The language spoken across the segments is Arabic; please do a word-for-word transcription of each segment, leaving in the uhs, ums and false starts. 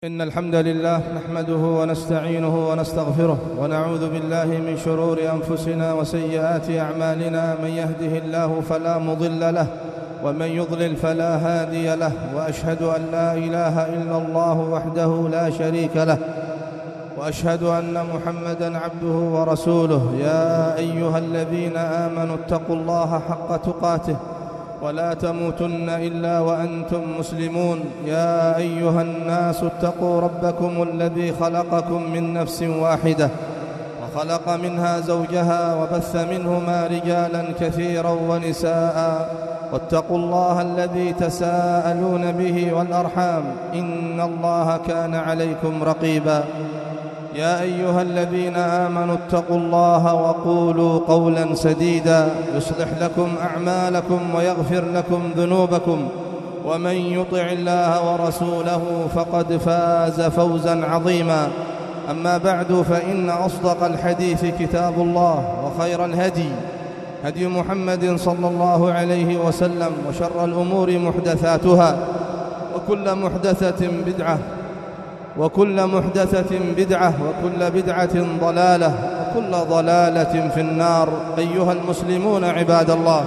إن الحمد لله نحمده ونستعينه ونستغفره ونعوذ بالله من شرور أنفسنا وسيئات أعمالنا. من يهده الله فلا مضل له ومن يضلل فلا هادي له، وأشهد أن لا إله إلا الله وحده لا شريك له، وأشهد أن محمدًا عبده ورسوله. يا أيها الذين آمنوا اتقوا الله حق تقاته ولا تموتن إلا وأنتم مسلمون. يا أيها الناس اتقوا ربكم الذي خلقكم من نفس واحدة وخلق منها زوجها وبث منهما رجالا كثيرا ونساء، واتقوا الله الذي تساءلون به والأرحام، إن الله كان عليكم رقيبا. يا أيها الذين آمنوا اتقوا الله وقولوا قولا سديدا يصلح لكم أعمالكم ويغفر لكم ذنوبكم، ومن يطع الله ورسوله فقد فاز فوزا عظيما. أما بعد، فإن أصدق الحديث كتاب الله، وخير الهدي هدي محمد صلى الله عليه وسلم، وشر الأمور محدثاتها، وكل محدثة بدعة وكل محدثة بدعة وكل بدعة ضلالة وكل ضلالة في النار. أيها المسلمون عباد الله،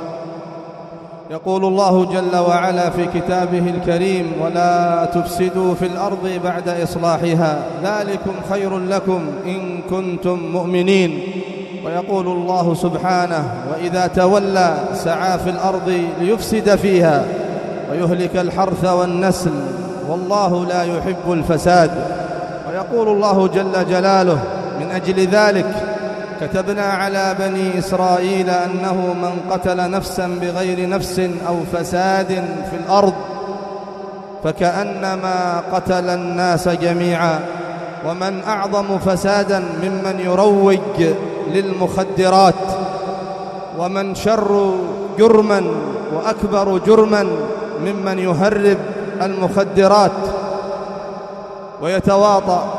يقول الله جل وعلا في كتابه الكريم: ولا تفسدوا في الأرض بعد إصلاحها ذلكم خير لكم إن كنتم مؤمنين. ويقول الله سبحانه: وإذا تولى سعى في الأرض ليفسد فيها ويهلك الحرث والنسل والله لا يحب الفساد. ويقول الله جل جلاله: من أجل ذلك كتبنا على بني إسرائيل أنه من قتل نفسا بغير نفس أو فساد في الأرض فكأنما قتل الناس جميعا. ومن أعظم فسادا ممن يروج للمخدرات، ومن شر جرما وأكبر جرما ممن يهرب المخدرات ويتواطأ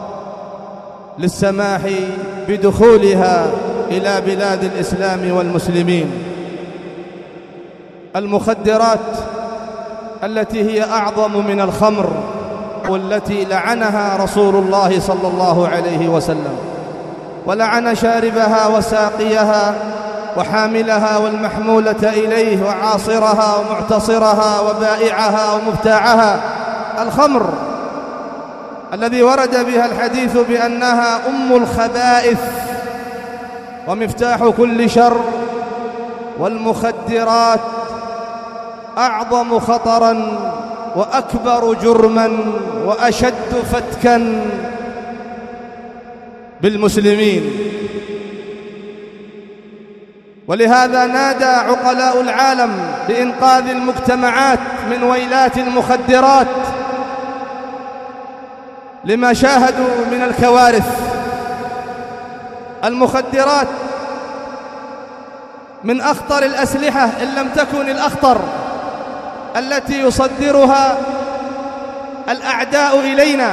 للسماح بدخولها إلى بلاد الإسلام والمسلمين. المخدرات التي هي أعظم من الخمر، والتي لعنها رسول الله صلى الله عليه وسلم، ولعن شاربها وساقيها وحاملها والمحمولة إليه وعاصرها ومعتصرها وبائعها ومبتاعها. الخمر الذي ورد بها الحديث بأنها أم الخبائث ومفتاح كل شر، والمخدرات أعظم خطرا وأكبر جرما وأشد فتكا بالمسلمين. ولهذا نادى عقلاء العالم بإنقاذ المجتمعات من ويلات المخدرات لما شاهدوا من الكوارث. المخدرات من أخطر الأسلحة إن لم تكن الأخطر التي يصدرها الأعداء إلينا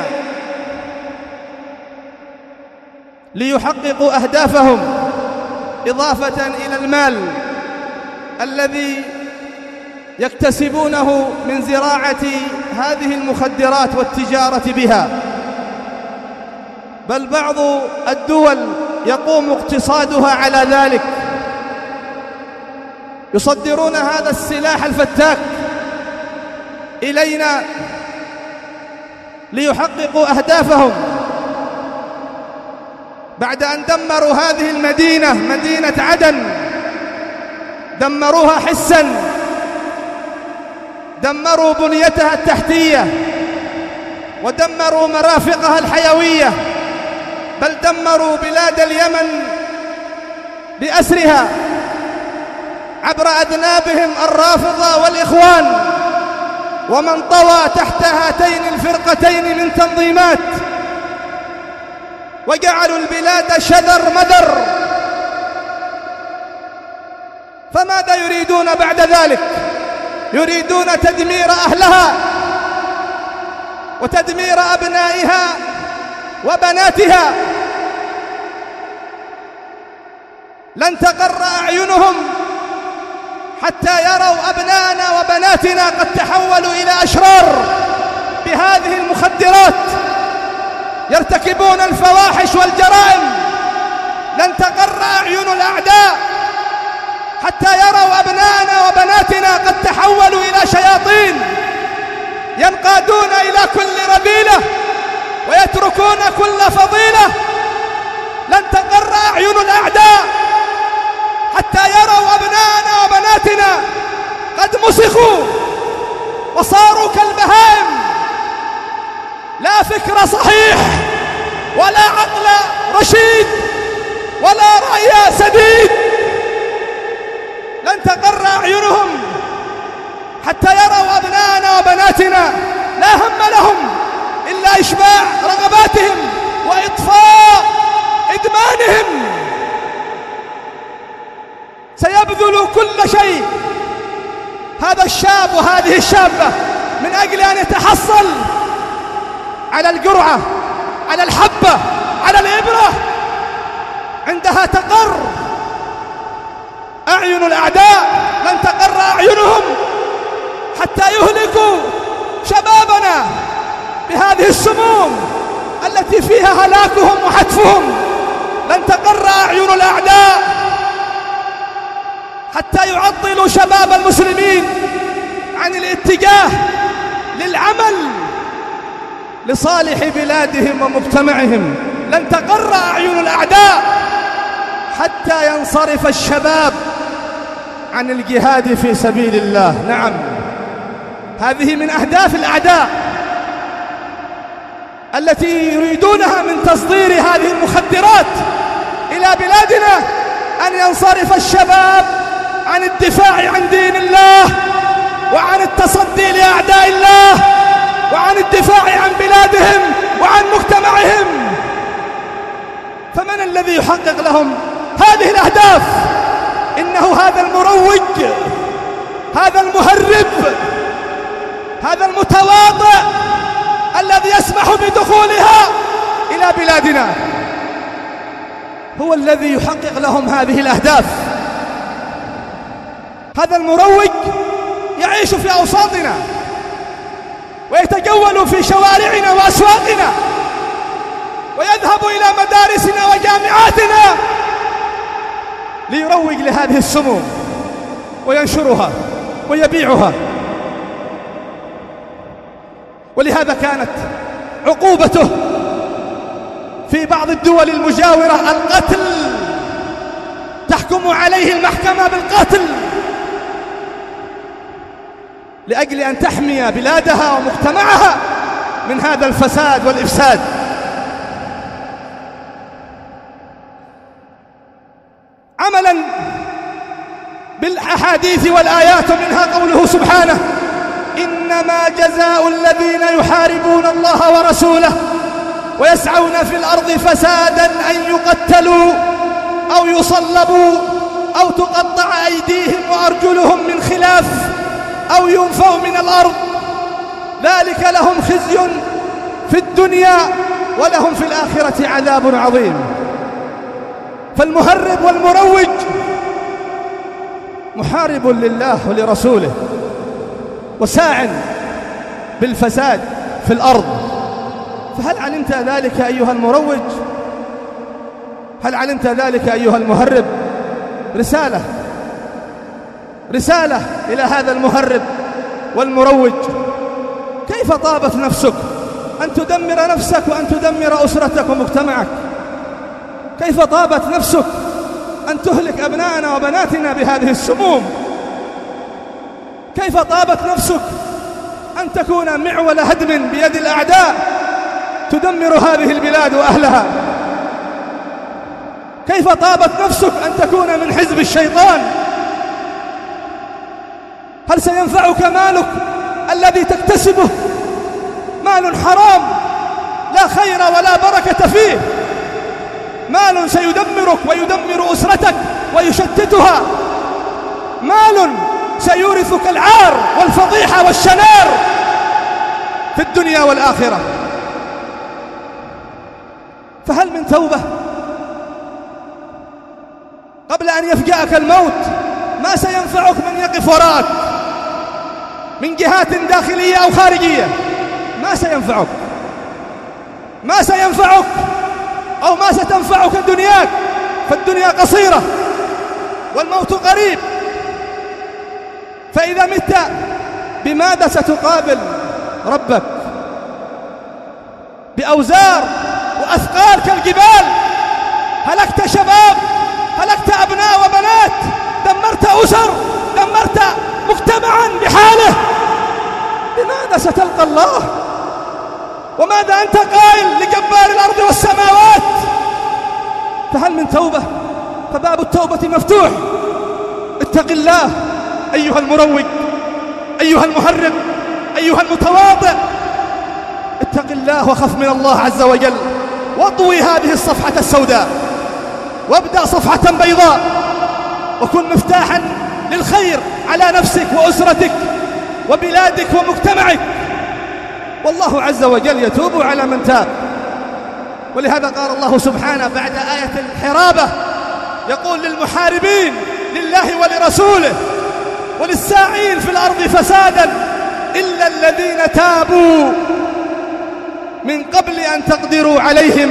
ليحققوا أهدافهم، إضافة إلى المال الذي يكتسبونه من زراعة هذه المخدرات والتجارة بها. بل بعض الدول يقوم اقتصادها على ذلك، يصدرون هذا السلاح الفتاك إلينا ليحققوا أهدافهم. بعد أن دمروا هذه المدينة، مدينة عدن، دمروها حساً، دمروا بنيتها التحتية، ودمروا مرافقها الحيوية، بل دمروا بلاد اليمن بأسرها عبر أذنابهم الرافضة والإخوان، ومن طوى تحت هاتين الفرقتين من تنظيمات، وجعلوا البلاد شذر مذر. فماذا يريدون بعد ذلك؟ يريدون تدمير أهلها وتدمير أبنائها وبناتها. لن تقر أعينهم حتى يروا أبناءنا وبناتنا قد تحولوا إلى أشرار بهذه المخدرات. يرتكبون الفواحش والجرائم لن تقر أعين الأعداء حتى يروا أبناءنا وبناتنا قد تحولوا إلى شياطين ينقادون إلى كل رذيلة ويتركون كل فضيلة. لن تقر أعين الأعداء حتى يروا أبناءنا وبناتنا قد مسخوا وصاروا كالبهائم، لا فكر صحيح ولا عقل رشيد ولا رأي سديد. لن تقر أعينهم حتى يروا أبناءنا وبناتنا لا هم لهم إلا إشباع رغباتهم وإطفاء إدمانهم. سيبذل كل شيء هذا الشاب وهذه الشابة من أجل أن يتحصل على الجرعة، على الحبة، على الإبرة. عندها تقر أعين الأعداء، لن تقر أعينهم حتى يهلكوا شبابنا بهذه السموم التي فيها هلاكهم وحتفهم. لن تقر أعين الأعداء حتى يعطلوا شباب المسلمين عن الاتجاه للعمل لصالح بلادهم ومجتمعهم. لن تقر أعين الأعداء حتى ينصرف الشباب عن الجهاد في سبيل الله. نعم، هذه من أهداف الأعداء التي يريدونها من تصدير هذه المخدرات إلى بلادنا، أن ينصرف الشباب عن الدفاع عن دين الله وعن التصدي لأعداء الله وعن الدفاع عن بلادهم وعن مجتمعهم. فمن الذي يحقق لهم هذه الأهداف؟ إنه هذا المروج، هذا المهرب، هذا المتواطئ الذي يسمح بدخولها إلى بلادنا، هو الذي يحقق لهم هذه الأهداف. هذا المروج يعيش في أوساطنا ويتجول في شوارعنا وأسواقنا ويذهب إلى مدارسنا وجامعاتنا ليروج لهذه السموم وينشرها ويبيعها. ولهذا كانت عقوبته في بعض الدول المجاورة القتل، تحكم عليه المحكمة بالقتل لأجل أن تحمي بلادها ومجتمعها من هذا الفساد والإفساد. عملا بالأحاديث والآيات، منها قوله سبحانه: إنما جزاء الذين يحاربون الله ورسوله ويسعون في الأرض فسادا أن يقتلوا أو يصلبوا أو تقطع أيديهم وأرجلهم من خلاف أو ينفوا من الأرض، ذلك لهم خزي في الدنيا ولهم في الآخرة عذاب عظيم. فالمهرب والمروج محارب لله ولرسوله وساع بالفساد في الأرض. فهل علمت ذلك أيها المروج؟ هل علمت ذلك أيها المهرب؟ رسالة رسالة إلى هذا المهرب والمروج: كيف طابت نفسك أن تدمر نفسك وأن تدمر أسرتك ومجتمعك؟ كيف طابت نفسك أن تهلك أبناءنا وبناتنا بهذه السموم؟ كيف طابت نفسك أن تكون معول هدم بيد الأعداء تدمر هذه البلاد وأهلها؟ كيف طابت نفسك أن تكون من حزب الشيطان؟ هل سينفعك مالك الذي تكتسبه؟ مال حرام لا خير ولا بركة فيه، مال سيدمرك ويدمر أسرتك ويشتتها، مال سيورثك العار والفضيحة والشنار في الدنيا والآخرة. فهل من توبة قبل أن يفجأك الموت؟ ما سينفعك من يقف وراءك من جهات داخلية أو خارجية، ما سينفعك. ما سينفعك أو ما ستنفعك دنياك، فالدنيا قصيرة والموت قريب. فإذا مت بماذا ستقابل ربك؟ بأوزار وأثقال كالجبال. هلكت شباب، هلكت أبناء وبنات، دمرت أسر، دمرت مجتمعا بحاله. بماذا ستلقى الله؟ وماذا أنت قائل لجبار الأرض والسماوات؟ فهل من توبة؟ فباب التوبة مفتوح. اتق الله أيها المروج، أيها المهرب، أيها المتواضع. اتق الله وخف من الله عز وجل، واطوي هذه الصفحة السوداء وابدأ صفحة بيضاء، وكن مفتاحا للخير على نفسك وأسرتك وبلادك ومجتمعك. والله عز وجل يتوب على من تاب. ولهذا قال الله سبحانه بعد آية الحرابة، يقول للمحاربين لله ولرسوله وللساعين في الأرض فسادا إلا الذين تابوا من قبل أن تقدروا عليهم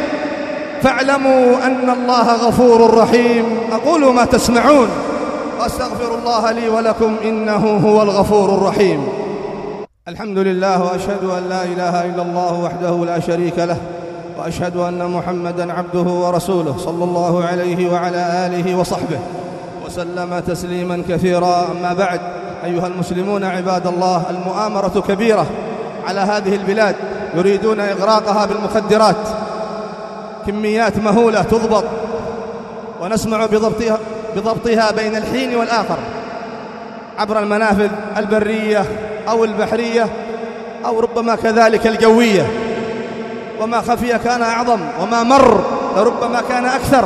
فاعلموا أن الله غفور رحيم. أقول ما تسمعون وأستغفر الله لي ولكم إنه هو الغفور الرحيم. الحمد لله، وأشهد أن لا إله إلا الله وحده لا شريك له، وأشهد أن محمدًا عبده ورسوله صلى الله عليه وعلى آله وصحبه وسلم تسليمًا كثيرا. أما بعد، أيها المسلمون عباد الله، المؤامرة كبيرة على هذه البلاد، يريدون إغراقها بالمخدرات، كميات مهولة تضبط ونسمع بضبطها, بضبطها بين الحين والآخر عبر المنافذ البرية أو البحرية أو ربما كذلك الجوية. وما خفي كان أعظم، وما مر لربما كان أكثر.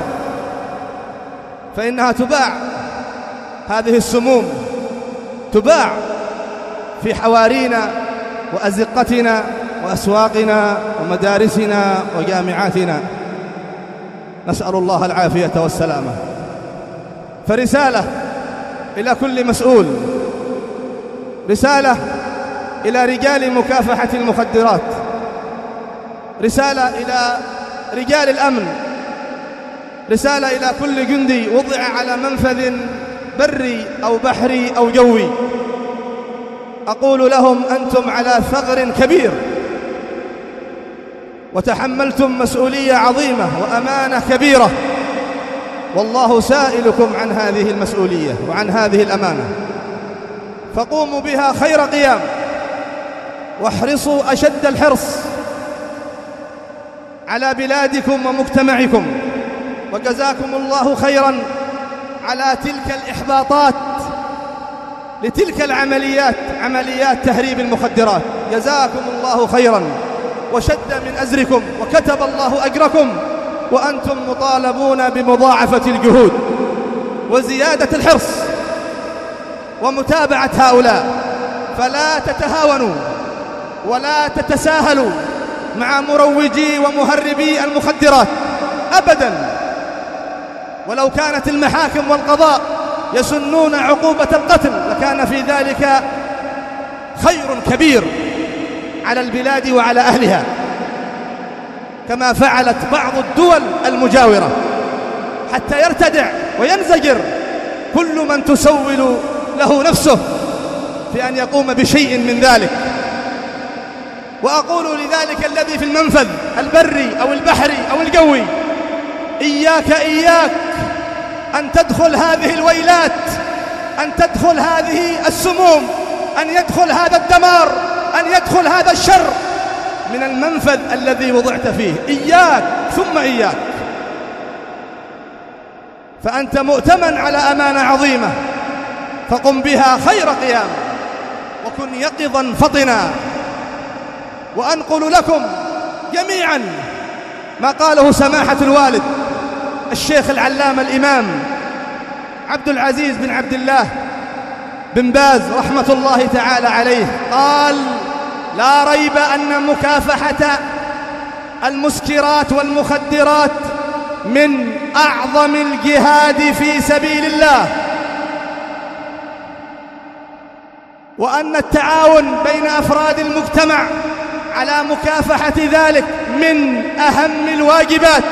فإنها تباع، هذه السموم تباع في حوارينا وأزقتنا وأسواقنا ومدارسنا وجامعاتنا، نسأل الله العافية والسلامة. فرسالة إلى كل مسؤول، رسالة إلى رجال مكافحة المخدرات، رسالة إلى رجال الأمن، رسالة إلى كل جندي وضع على منفذ بري أو بحري أو جوي. أقول لهم أنتم على ثغر كبير، وتحملتم مسؤولية عظيمة وأمانة كبيرة، والله سائلكم عن هذه المسؤولية وعن هذه الأمانة، فقوموا بها خير قيام، واحرصوا أشد الحرص على بلادكم ومجتمعكم. وجزاكم الله خيرا على تلك الإحباطات لتلك العمليات، عمليات تهريب المخدرات. جزاكم الله خيرا وشد من أزركم وكتب الله أجركم، وأنتم مطالبون بمضاعفة الجهود وزيادة الحرص ومتابعة هؤلاء. فلا تتهاونوا ولا تتساهلوا مع مروجي ومهربي المخدرات أبدا. ولو كانت المحاكم والقضاء يسنون عقوبة القتل لكان في ذلك خير كبير على البلاد وعلى أهلها، كما فعلت بعض الدول المجاورة، حتى يرتدع وينزجر كل من تسول له نفسه في أن يقوم بشيء من ذلك. وأقول لذلك الذي في المنفذ البري أو البحري أو الجوي: إياك إياك أن تدخل هذه الويلات، أن تدخل هذه السموم، أن يدخل هذا الدمار، أن يدخل هذا الشر من المنفذ الذي وضعت فيه. إياك ثم إياك، فأنت مؤتمن على أمانة عظيمة، فقم بها خير قيام، وكن يقظا فطنا. وأنقل لكم جميعا ما قاله سماحة الوالد الشيخ العلامة الإمام عبد العزيز بن عبد الله بن باز رحمة الله تعالى عليه. قال: لا ريب أن مكافحة المسكرات والمخدرات من أعظم الجهاد في سبيل الله، وأن التعاون بين أفراد المجتمع على مكافحة ذلك من أهم الواجبات،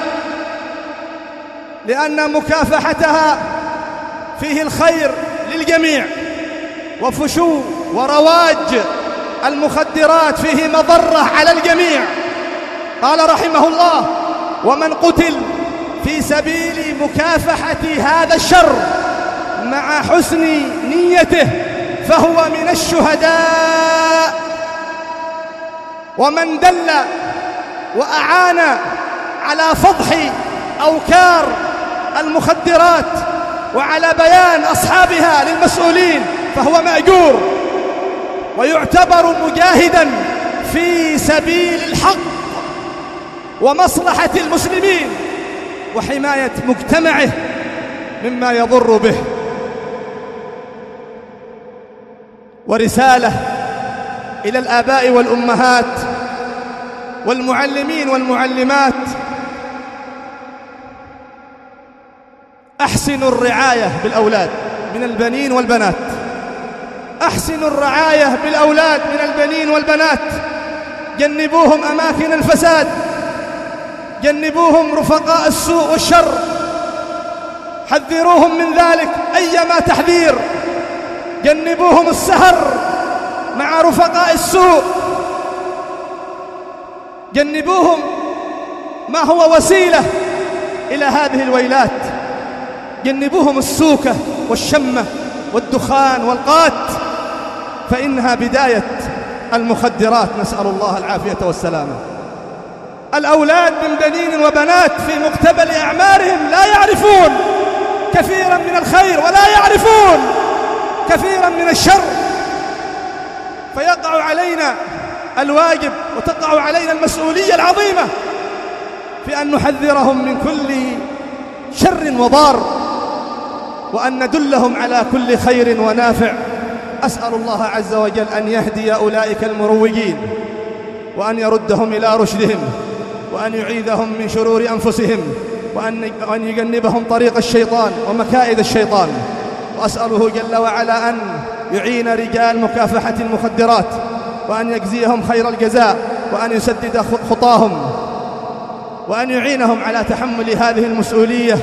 لأن مكافحتها فيه الخير للجميع، وفشو ورواج المخدرات فيه مضرة على الجميع. قال رحمه الله: ومن قتل في سبيل مكافحة هذا الشر مع حسن نيته فهو من الشهداء. ومن دل وأعان على فضح أوكار المخدرات وعلى بيان أصحابها للمسؤولين فهو مأجور ويعتبر مجاهدا في سبيل الحق ومصلحة المسلمين وحماية مجتمعه مما يضر به. ورسالة إلى الآباء والأمهات والمعلمين والمعلمات: أحسنوا الرعاية بالأولاد من البنين والبنات، أحسنوا الرعاية بالأولاد من البنين والبنات، جنبوهم أماكن الفساد، جنبوهم رفقاء السوء والشر، حذروهم من ذلك أيما تحذير، جنبوهم السهر مع رفقاء السوء، جنبوهم ما هو وسيلة إلى هذه الويلات، جنبوهم السوكة والشمة والدخان والقات، فإنها بداية المخدرات، نسأل الله العافية والسلامة. الأولاد من بنين وبنات في مقتبل أعمارهم لا يعرفون كثيرا من الخير ولا يعرفون كثيرا من الشر، فيقع علينا الواجب وتقع علينا المسؤولية العظيمة في أن نحذرهم من كل شر وضار، وأن ندلهم على كل خير ونافع. أسأل الله عز وجل أن يهدي أولئك المروجين، وأن يردهم إلى رشدهم، وأن يعيذهم من شرور أنفسهم، وأن يجنبهم طريق الشيطان ومكائد الشيطان. وأسأله جل وعلا أن يعين رجال مكافحة المخدرات، وأن يجزيهم خير الجزاء، وأن يسدد خطاهم، وأن يعينهم على تحمل هذه المسؤولية،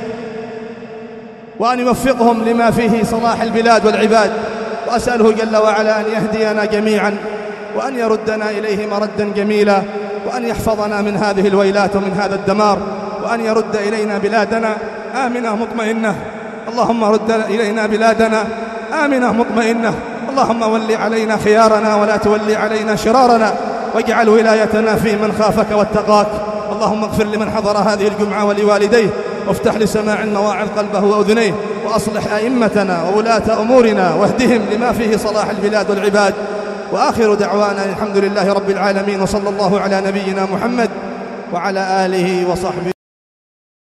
وأن يوفقهم لما فيه صلاح البلاد والعباد. وأسأله جل وعلا أن يهدينا جميعا، وأن يردنا إليه مردا جميلا، وأن يحفظنا من هذه الويلات ومن هذا الدمار، وأن يرد إلينا بلادنا آمنة مطمئنة. اللهم رد إلينا بلادنا آمنة مطمئنة. اللهم ول علينا خيارنا ولا تولي علينا شرارنا، واجعل ولايتنا في من خافك واتقاك. اللهم اغفر لمن حضر هذه الجمعة ولوالديه، وافتح لسماع المواعظ قلبه وأذنيه، وأصلح أئمتنا وولاة أمورنا واهدهم لما فيه صلاح البلاد والعباد. وآخر دعوانا الحمد لله رب العالمين، وصلى الله على نبينا محمد وعلى آله وصحبه.